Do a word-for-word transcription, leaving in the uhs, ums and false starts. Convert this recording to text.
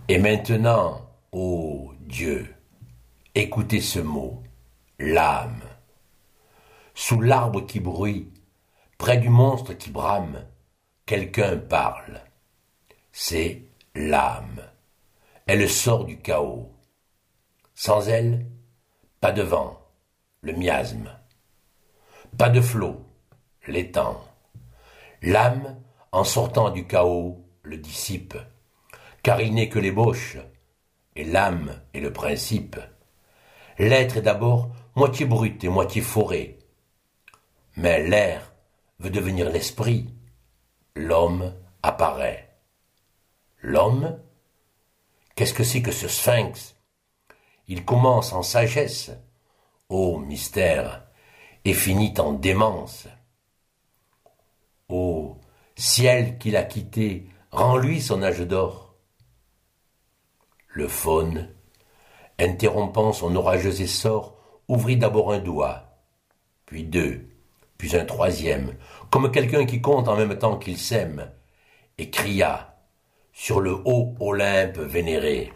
Et maintenant, ô Dieu, écoutez ce mot, l'âme. Sous l'arbre qui bruit, près du monstre qui brame, quelqu'un parle. C'est l'âme. Elle sort du chaos. Sans elle, pas de vent, le miasme. Pas de flot, l'étang. L'âme, en sortant du chaos, le dissipe, car il n'est que l'ébauche, et l'âme est le principe. L'être est d'abord moitié brute et moitié forêt. Mais l'air veut devenir l'esprit. L'homme apparaît. L'homme, qu'est-ce que c'est que ce sphinx? Il commence en sagesse, ô mystère, et finit en démence. Ô ciel qu'il a quitté, rends-lui son âge d'or. Le faune, interrompant son orageux essor, ouvrit d'abord un doigt, puis deux, puis un troisième, comme quelqu'un qui compte en même temps qu'il sème, et cria, sur le haut Olympe vénéré.